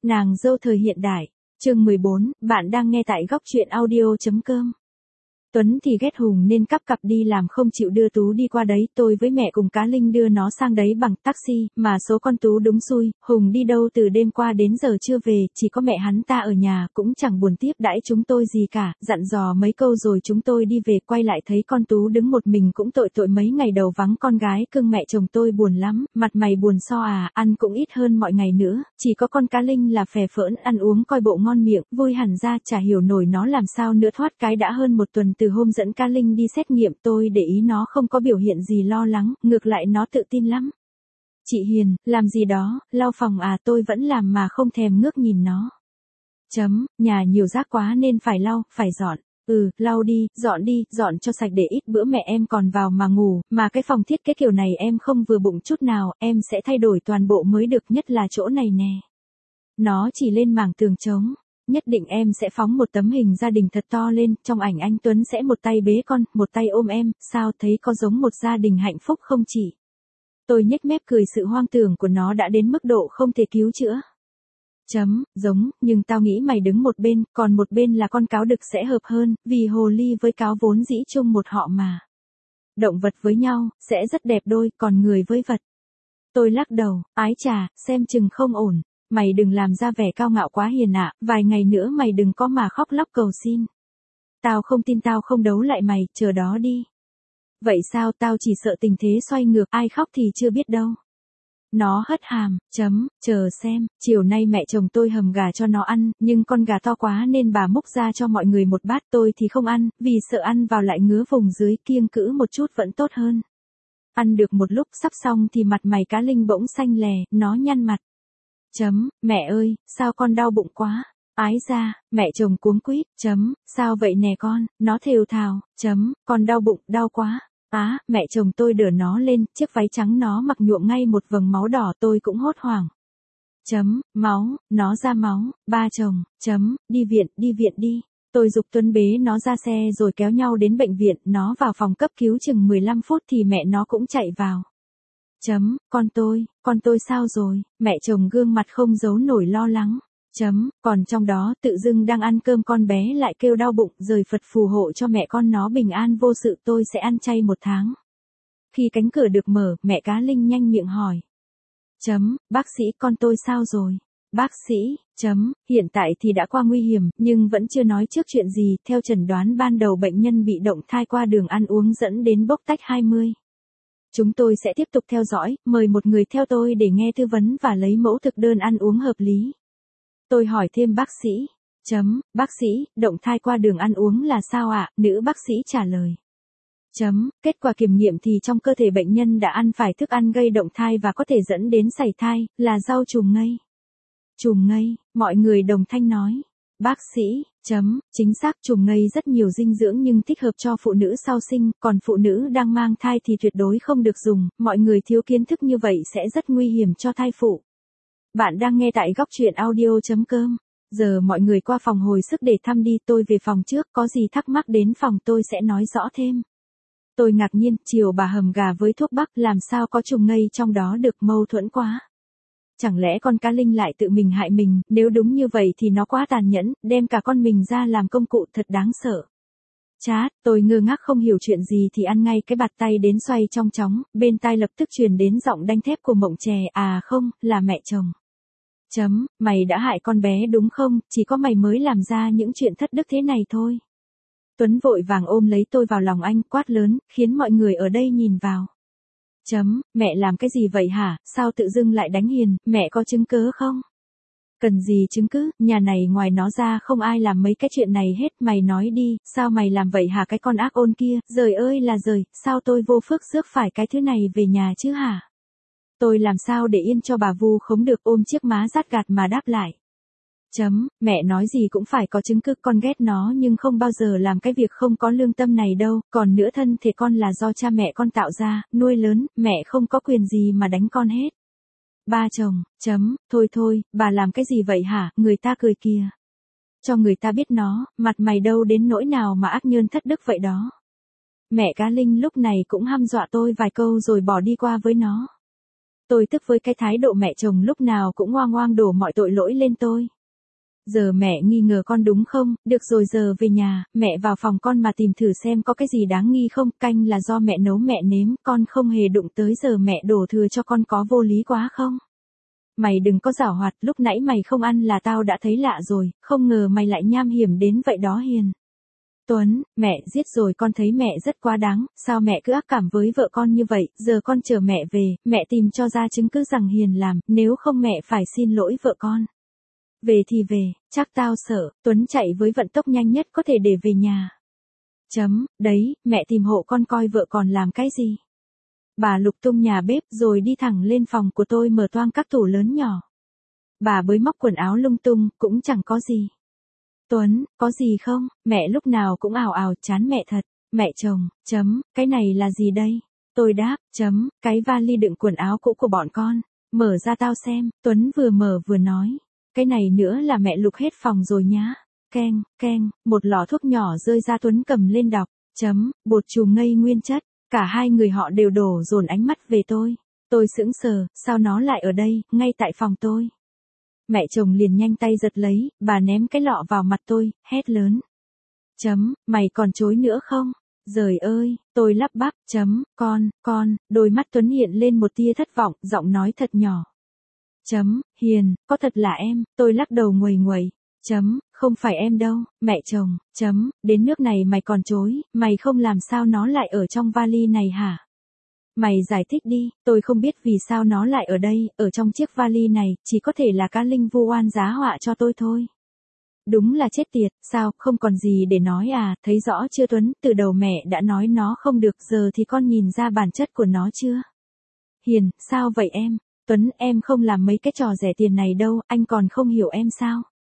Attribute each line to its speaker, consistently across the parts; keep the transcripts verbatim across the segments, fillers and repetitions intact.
Speaker 1: Nàng dâu thời hiện đại, chương mười bốn, bạn đang nghe tại góc truyện audio.com. Tuấn thì ghét Hùng nên cắp cặp đi làm không chịu đưa Tú đi qua đấy, tôi với mẹ cùng Cá Linh đưa nó sang đấy bằng taxi, mà số con Tú đúng xui, Hùng đi đâu từ đêm qua đến giờ chưa về, chỉ có mẹ hắn ta ở nhà, cũng chẳng buồn tiếp đãi chúng tôi gì cả, dặn dò mấy câu rồi chúng tôi đi về, quay lại thấy con Tú đứng một mình cũng tội tội, mấy ngày đầu vắng con gái cưng mẹ chồng tôi buồn lắm, mặt mày buồn so à, ăn cũng ít hơn mọi ngày nữa, chỉ có con Cá Linh là phè phỡn, ăn uống coi bộ ngon miệng, vui hẳn ra, chả hiểu nổi nó làm sao nữa, thoát cái đã hơn một tuần từ hôm dẫn Cá Linh đi xét nghiệm, tôi để ý nó không có biểu hiện gì lo lắng, ngược lại nó tự tin lắm. Chị Hiền, làm gì đó, lau phòng à, tôi vẫn làm mà không thèm ngước nhìn nó. Chấm, nhà nhiều rác quá nên phải lau, phải dọn. Ừ, lau đi, dọn đi, dọn cho sạch để ít bữa mẹ em còn vào mà ngủ, mà cái phòng thiết kế kiểu này em không vừa bụng chút nào, em sẽ thay đổi toàn bộ mới được, nhất là chỗ này nè. Nó chỉ lên mảng tường trống. Nhất định em sẽ phóng một tấm hình gia đình thật to lên, trong ảnh anh Tuấn sẽ một tay bế con, một tay ôm em, sao thấy có giống một gia đình hạnh phúc không chị? Tôi nhếch mép cười, sự hoang tưởng của nó đã đến mức độ không thể cứu chữa. Chấm, giống, nhưng tao nghĩ mày đứng một bên, còn một bên là con cáo đực sẽ hợp hơn, vì hồ ly với cáo vốn dĩ chung một họ mà. Động vật với nhau, sẽ rất đẹp đôi, còn người với vật. Tôi lắc đầu, ái chà, xem chừng không ổn. Mày đừng làm ra vẻ cao ngạo quá Hiền ạ, vài ngày nữa mày đừng có mà khóc lóc cầu xin. Tao không tin, tao không đấu lại mày, chờ đó đi. Vậy sao, tao chỉ sợ tình thế xoay ngược, ai khóc thì chưa biết đâu. Nó hất hàm, chấm, chờ xem, chiều nay mẹ chồng tôi hầm gà cho nó ăn, nhưng con gà to quá nên bà múc ra cho mọi người một bát, tôi thì không ăn, vì sợ ăn vào lại ngứa vùng dưới, kiêng cữ một chút vẫn tốt hơn. Ăn được một lúc sắp xong thì mặt mày Cá Linh bỗng xanh lè, nó nhăn mặt. Chấm, mẹ ơi, sao con đau bụng quá? Ái ra, mẹ chồng cuống quýt, chấm, sao vậy nè con, nó thều thào, chấm, con đau bụng, đau quá. Á, mẹ chồng tôi đỡ nó lên, chiếc váy trắng nó mặc nhuộm ngay một vầng máu đỏ, tôi cũng hốt hoảng. Chấm, máu, nó ra máu, ba chồng, chấm, đi viện, đi viện đi. Tôi giục Tuấn bế nó ra xe rồi kéo nhau đến bệnh viện, nó vào phòng cấp cứu chừng mười lăm phút thì mẹ nó cũng chạy vào. Chấm, con tôi, con tôi sao rồi, mẹ chồng gương mặt không giấu nổi lo lắng. Chấm, còn trong đó tự dưng đang ăn cơm con bé lại kêu đau bụng, rời Phật phù hộ cho mẹ con nó bình an vô sự, tôi sẽ ăn chay một tháng. Khi cánh cửa được mở, mẹ Cá Linh nhanh miệng hỏi. Chấm, bác sĩ, con tôi sao rồi? Bác sĩ, chấm, hiện tại thì đã qua nguy hiểm, nhưng vẫn chưa nói trước chuyện gì, theo chẩn đoán ban đầu bệnh nhân bị động thai qua đường ăn uống dẫn đến bốc tách hai mươi. Chúng tôi sẽ tiếp tục theo dõi, mời một người theo tôi để nghe tư vấn và lấy mẫu thực đơn ăn uống hợp lý. Tôi hỏi thêm bác sĩ. Chấm, bác sĩ, động thai qua đường ăn uống là sao ạ? Nữ bác sĩ trả lời. Chấm, kết quả kiểm nghiệm thì trong cơ thể bệnh nhân đã ăn phải thức ăn gây động thai và có thể dẫn đến sảy thai, là rau trùng ngây. Trùng ngây, mọi người đồng thanh nói. Bác sĩ, chấm, chính xác, trùng ngây rất nhiều dinh dưỡng nhưng thích hợp cho phụ nữ sau sinh, còn phụ nữ đang mang thai thì tuyệt đối không được dùng, mọi người thiếu kiến thức như vậy sẽ rất nguy hiểm cho thai phụ. Bạn đang nghe tại góc truyện audio.com. Giờ mọi người qua phòng hồi sức để thăm đi, tôi về phòng trước, có gì thắc mắc đến phòng tôi sẽ nói rõ thêm. Tôi ngạc nhiên, chiều bà hầm gà với thuốc bắc, làm sao có trùng ngây trong đó được, mâu thuẫn quá. Chẳng lẽ con Cá Linh lại tự mình hại mình, nếu đúng như vậy thì nó quá tàn nhẫn, đem cả con mình ra làm công cụ, thật đáng sợ. Chát, tôi ngơ ngác không hiểu chuyện gì thì ăn ngay cái bạt tay đến xoay trong chóng, bên tai lập tức truyền đến giọng đanh thép của Mộng Chè, à không, là mẹ chồng. Chấm, mày đã hại con bé đúng không, chỉ có mày mới làm ra những chuyện thất đức thế này thôi. Tuấn vội vàng ôm lấy tôi vào lòng anh, quát lớn, khiến mọi người ở đây nhìn vào. Chấm, mẹ làm cái gì vậy hả, sao tự dưng lại đánh Hiền, mẹ có chứng cớ không? Cần gì chứng cứ, nhà này ngoài nó ra không ai làm mấy cái chuyện này hết, mày nói đi, sao mày làm vậy hả cái con ác ôn kia, giời ơi là giời, sao tôi vô phước rước phải cái thứ này về nhà chứ hả? Tôi làm sao để yên cho bà vu khống được, ôm chiếc má rát gạt mà đáp lại. Chấm, mẹ nói gì cũng phải có chứng cứ, con ghét nó nhưng không bao giờ làm cái việc không có lương tâm này đâu, còn nữa thân thể con là do cha mẹ con tạo ra, nuôi lớn, mẹ không có quyền gì mà đánh con hết. Ba chồng, chấm, thôi thôi, bà làm cái gì vậy hả, người ta cười kìa. Cho người ta biết nó, mặt mày đâu đến nỗi nào mà ác nhơn thất đức vậy đó. Mẹ Cá Linh lúc này cũng hăm dọa tôi vài câu rồi bỏ đi qua với nó. Tôi tức với cái thái độ mẹ chồng lúc nào cũng ngoang ngoang đổ mọi tội lỗi lên tôi. Giờ mẹ nghi ngờ con đúng không, được rồi giờ về nhà, mẹ vào phòng con mà tìm thử xem có cái gì đáng nghi không, canh là do mẹ nấu mẹ nếm, con không hề đụng tới giờ mẹ đổ thừa cho con có vô lý quá không? Mày đừng có giảo hoạt, lúc nãy mày không ăn là tao đã thấy lạ rồi, không ngờ mày lại nham hiểm đến vậy đó Hiền. Tuấn, mẹ giết rồi con thấy mẹ rất quá đáng, sao mẹ cứ ác cảm với vợ con như vậy, giờ con chờ mẹ về, mẹ tìm cho ra chứng cứ rằng Hiền làm, nếu không mẹ phải xin lỗi vợ con. Về thì về, chắc tao sợ, Tuấn chạy với vận tốc nhanh nhất có thể để về nhà. Chấm, đấy, mẹ tìm hộ con coi vợ còn làm cái gì. Bà lục tung nhà bếp rồi đi thẳng lên phòng của tôi mở toang các tủ lớn nhỏ. Bà bới móc quần áo lung tung, cũng chẳng có gì. Tuấn, có gì không, mẹ lúc nào cũng ảo ảo chán mẹ thật, mẹ chồng, chấm, cái này là gì đây? Tôi đáp, chấm, cái vali đựng quần áo cũ của bọn con, mở ra tao xem, Tuấn vừa mở vừa nói. Cái này nữa là mẹ lục hết phòng rồi nhá. Keng, keng, một lọ thuốc nhỏ rơi ra Tuấn cầm lên đọc, chấm, bột chùm ngây nguyên chất, cả hai người họ đều đổ dồn ánh mắt về tôi. Tôi sững sờ, sao nó lại ở đây, ngay tại phòng tôi. Mẹ chồng liền nhanh tay giật lấy, bà ném cái lọ vào mặt tôi, hét lớn. Chấm, mày còn chối nữa không? Giời ơi, tôi lắp bắp, chấm, con, con, đôi mắt Tuấn hiện lên một tia thất vọng, giọng nói thật nhỏ. Chấm, Hiền, có thật là em, tôi lắc đầu nguầy nguầy. Chấm, không phải em đâu, mẹ chồng, chấm, đến nước này mày còn chối, mày không làm sao nó lại ở trong vali này hả? Mày giải thích đi, tôi không biết vì sao nó lại ở đây, ở trong chiếc vali này, chỉ có thể là cá linh vu oan giá họa cho tôi thôi. Đúng là chết tiệt, sao, không còn gì để nói à, thấy rõ chưa Tuấn, từ đầu mẹ đã nói nó không được, giờ thì con nhìn ra bản chất của nó chưa? Hiền, sao vậy em? Tuấn, em không làm mấy cái trò rẻ tiền này đâu, anh còn không hiểu em sao?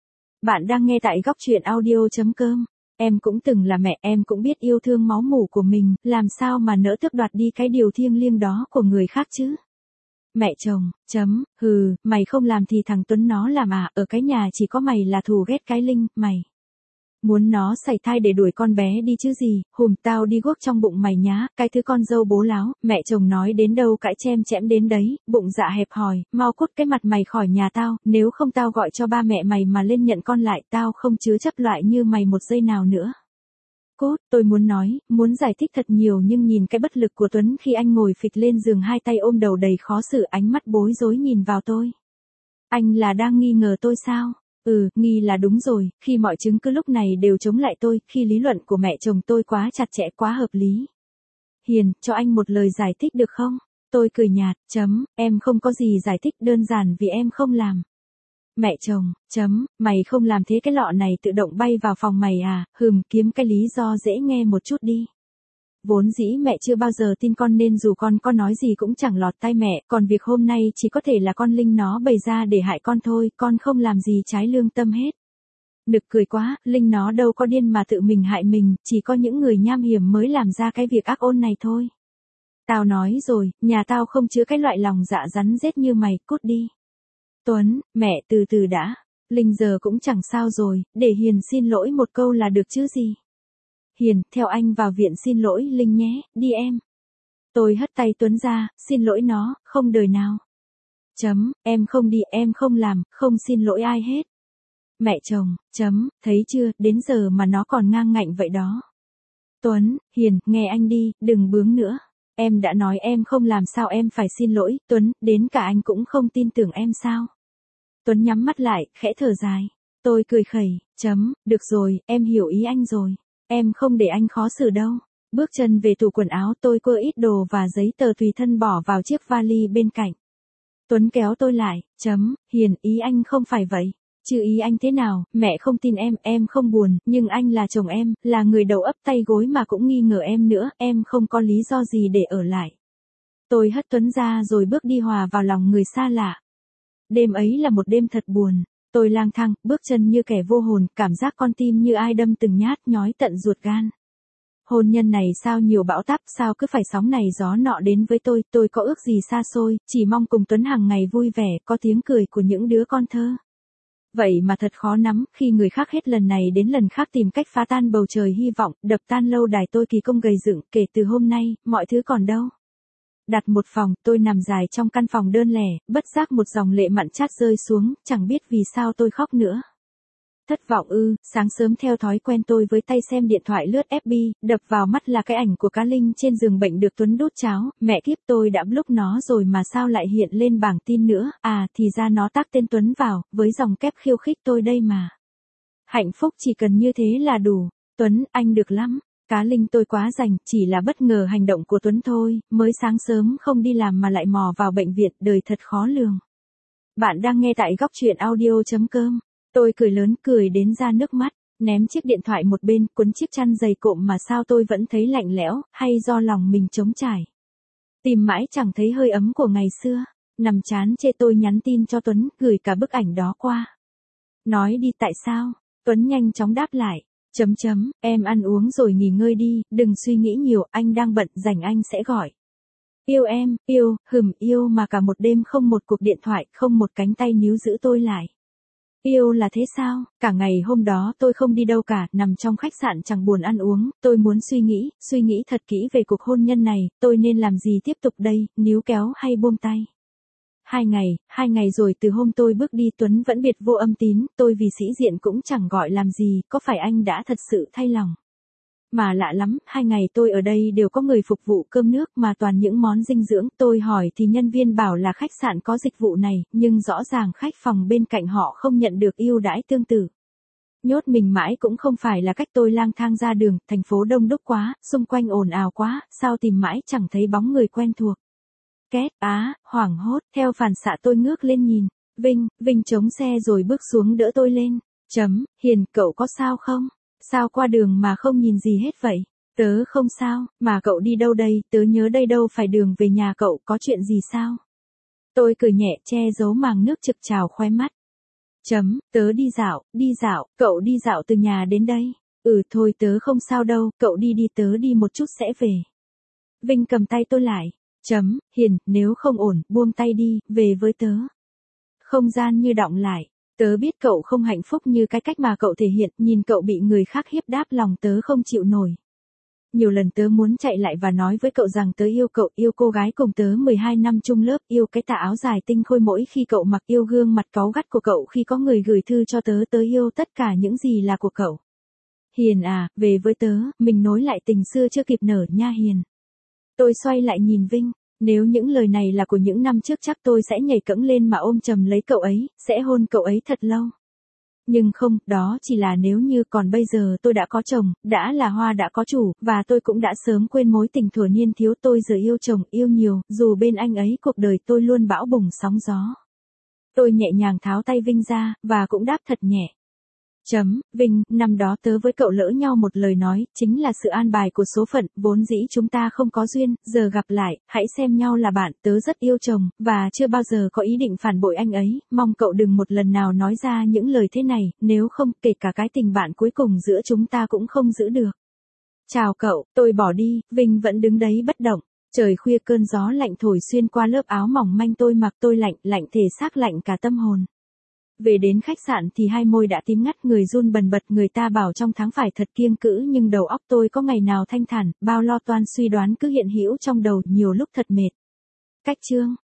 Speaker 1: Bạn đang nghe tại góc truyện audio.com. Em cũng từng là mẹ, em cũng biết yêu thương máu mủ của mình, làm sao mà nỡ tước đoạt đi cái điều thiêng liêng đó của người khác chứ? Mẹ chồng, chấm, hừ, mày không làm thì thằng Tuấn nó làm à, ở cái nhà chỉ có mày là thù ghét cái Linh, mày. Muốn nó sảy thai để đuổi con bé đi chứ gì, hùm tao đi guốc trong bụng mày nhá, cái thứ con dâu bố láo, mẹ chồng nói đến đâu cãi chem chẽm đến đấy, bụng dạ hẹp hòi, mau cút cái mặt mày khỏi nhà tao, nếu không tao gọi cho ba mẹ mày mà lên nhận con lại, tao không chứa chấp loại như mày một giây nào nữa. Cút, tôi muốn nói, muốn giải thích thật nhiều nhưng nhìn cái bất lực của Tuấn khi anh ngồi phịch lên giường hai tay ôm đầu đầy khó xử ánh mắt bối rối nhìn vào tôi. Anh là đang nghi ngờ tôi sao? Ừ, nghi là đúng rồi, khi mọi chứng cứ lúc này đều chống lại tôi, khi lý luận của mẹ chồng tôi quá chặt chẽ quá hợp lý. Hiền, cho anh một lời giải thích được không? Tôi cười nhạt, chấm, em không có gì giải thích đơn giản vì em không làm. Mẹ chồng, chấm, mày không làm thế cái lọ này tự động bay vào phòng mày à, hừm kiếm cái lý do dễ nghe một chút đi. Vốn dĩ mẹ chưa bao giờ tin con nên dù con có nói gì cũng chẳng lọt tai mẹ, còn việc hôm nay chỉ có thể là con Linh nó bày ra để hại con thôi, con không làm gì trái lương tâm hết. Nực cười quá, Linh nó đâu có điên mà tự mình hại mình, chỉ có những người nham hiểm mới làm ra cái việc ác ôn này thôi. Tao nói rồi, nhà tao không chứa cái loại lòng dạ rắn rết như mày, cút đi. Tuấn, mẹ từ từ đã, Linh giờ cũng chẳng sao rồi, để Hiền xin lỗi một câu là được chứ gì. Hiền, theo anh vào viện xin lỗi Linh nhé, đi em. Tôi hất tay Tuấn ra, xin lỗi nó, không đời nào. Chấm, em không đi, em không làm, không xin lỗi ai hết. Mẹ chồng, chấm, thấy chưa, đến giờ mà nó còn ngang ngạnh vậy đó. Tuấn, Hiền, nghe anh đi, đừng bướng nữa. Em đã nói em không làm sao em phải xin lỗi, Tuấn, đến cả anh cũng không tin tưởng em sao. Tuấn nhắm mắt lại, khẽ thở dài. Tôi cười khẩy, chấm, được rồi, em hiểu ý anh rồi. Em không để anh khó xử đâu. Bước chân về tủ quần áo tôi quơ ít đồ và giấy tờ tùy thân bỏ vào chiếc vali bên cạnh. Tuấn kéo tôi lại, chấm, Hiền, ý anh không phải vậy. Chứ ý anh thế nào, mẹ không tin em, em không buồn, nhưng anh là chồng em, là người đầu ấp tay gối mà cũng nghi ngờ em nữa, em không có lý do gì để ở lại. Tôi hất Tuấn ra rồi bước đi hòa vào lòng người xa lạ. Đêm ấy là một đêm thật buồn. Tôi lang thang, bước chân như kẻ vô hồn, cảm giác con tim như ai đâm từng nhát nhói tận ruột gan. Hôn nhân này sao nhiều bão táp, sao cứ phải sóng này gió nọ đến với tôi, tôi có ước gì xa xôi, chỉ mong cùng Tuấn hàng ngày vui vẻ, có tiếng cười của những đứa con thơ. Vậy mà thật khó nắm, khi người khác hết lần này đến lần khác tìm cách phá tan bầu trời hy vọng, đập tan lâu đài tôi kỳ công gầy dựng, kể từ hôm nay, mọi thứ còn đâu. đặt một phòng, tôi nằm dài trong căn phòng đơn lẻ, bất giác một dòng lệ mặn chát rơi xuống, chẳng biết vì sao tôi khóc nữa. Thất vọng ư, sáng sớm theo thói quen tôi với tay xem điện thoại lướt ép bê, đập vào mắt là cái ảnh của cá Linh trên giường bệnh được Tuấn đút cháo, mẹ kiếp tôi đã block nó rồi mà sao lại hiện lên bảng tin nữa, à thì ra nó tác tên Tuấn vào, với dòng kép khiêu khích tôi đây mà. Hạnh phúc chỉ cần như thế là đủ, Tuấn, anh được lắm. Cá Linh tôi quá rành, chỉ là bất ngờ hành động của Tuấn thôi, mới sáng sớm không đi làm mà lại mò vào bệnh viện, đời thật khó lường. Bạn đang nghe tại góc truyện audio chấm com. Tôi cười lớn, cười đến ra nước mắt, ném chiếc điện thoại một bên, cuốn chiếc chăn dày cộm mà sao tôi vẫn thấy lạnh lẽo, hay do lòng mình trống trải. Tìm mãi chẳng thấy hơi ấm của ngày xưa, nằm chán chê tôi nhắn tin cho Tuấn, gửi cả bức ảnh đó qua. Nói đi tại sao, Tuấn nhanh chóng đáp lại. Chấm chấm, em ăn uống rồi nghỉ ngơi đi, đừng suy nghĩ nhiều, anh đang bận, rảnh anh sẽ gọi. Yêu em, yêu, hừm yêu mà cả một đêm không một cuộc điện thoại, không một cánh tay níu giữ tôi lại. Yêu là thế sao, cả ngày hôm đó tôi không đi đâu cả, nằm trong khách sạn chẳng buồn ăn uống, tôi muốn suy nghĩ, suy nghĩ thật kỹ về cuộc hôn nhân này, tôi nên làm gì tiếp tục đây, níu kéo hay buông tay. Hai ngày, hai ngày rồi từ hôm tôi bước đi Tuấn vẫn biệt vô âm tín, tôi vì sĩ diện cũng chẳng gọi làm gì, có phải anh đã thật sự thay lòng. Mà lạ lắm, hai ngày tôi ở đây đều có người phục vụ cơm nước mà toàn những món dinh dưỡng, tôi hỏi thì nhân viên bảo là khách sạn có dịch vụ này, nhưng rõ ràng khách phòng bên cạnh họ không nhận được ưu đãi tương tự. Nhốt mình mãi cũng không phải là cách tôi lang thang ra đường, thành phố đông đúc quá, xung quanh ồn ào quá, sao tìm mãi chẳng thấy bóng người quen thuộc. Két, á, hoảng hốt, theo phản xạ tôi ngước lên nhìn, Vinh, Vinh chống xe rồi bước xuống đỡ tôi lên, chấm, Hiền, cậu có sao không? Sao qua đường mà không nhìn gì hết vậy? Tớ không sao, mà cậu đi đâu đây, tớ nhớ đây đâu phải đường về nhà cậu, có chuyện gì sao? Tôi cười nhẹ che giấu màng nước trực trào khóe mắt. Chấm, tớ đi dạo, đi dạo, cậu đi dạo từ nhà đến đây. Ừ thôi tớ không sao đâu, cậu đi đi tớ đi một chút sẽ về. Vinh cầm tay tôi lại. Chấm, Hiền, nếu không ổn, buông tay đi, về với tớ. Không gian như đọng lại. Tớ biết cậu không hạnh phúc như cái cách mà cậu thể hiện, nhìn cậu bị người khác hiếp đáp lòng tớ không chịu nổi. Nhiều lần tớ muốn chạy lại và nói với cậu rằng tớ yêu cậu, yêu cô gái cùng tớ mười hai năm chung lớp, yêu cái tà áo dài tinh khôi mỗi khi cậu mặc, yêu gương mặt cáu gắt của cậu khi có người gửi thư cho tớ, tớ yêu tất cả những gì là của cậu. Hiền à, về với tớ, mình nối lại tình xưa chưa kịp nở nha Hiền. Tôi xoay lại nhìn Vinh. Nếu những lời này là của những năm trước chắc tôi sẽ nhảy cẫng lên mà ôm chầm lấy cậu ấy, sẽ hôn cậu ấy thật lâu. Nhưng không, đó chỉ là nếu như, còn bây giờ tôi đã có chồng, đã là hoa đã có chủ, và tôi cũng đã sớm quên mối tình thuở niên thiếu, tôi giờ yêu chồng, yêu nhiều, dù bên anh ấy cuộc đời tôi luôn bão bùng sóng gió. Tôi nhẹ nhàng tháo tay Vinh ra, và cũng đáp thật nhẹ. Chấm, Vinh, năm đó tớ với cậu lỡ nhau một lời nói, chính là sự an bài của số phận, vốn dĩ chúng ta không có duyên, giờ gặp lại, hãy xem nhau là bạn, tớ rất yêu chồng, và chưa bao giờ có ý định phản bội anh ấy, mong cậu đừng một lần nào nói ra những lời thế này, nếu không, kể cả cái tình bạn cuối cùng giữa chúng ta cũng không giữ được. Chào cậu, tôi bỏ đi, Vinh vẫn đứng đấy bất động. Trời khuya cơn gió lạnh thổi xuyên qua lớp áo mỏng manh tôi mặc, tôi lạnh, lạnh thể xác, lạnh cả tâm hồn. Về đến khách sạn thì hai môi đã tím ngắt, người run bần bật, người ta bảo trong tháng phải thật kiêng cữ, nhưng đầu óc tôi có ngày nào thanh thản, bao lo toan suy đoán cứ hiện hữu trong đầu, nhiều lúc thật mệt. Cách chương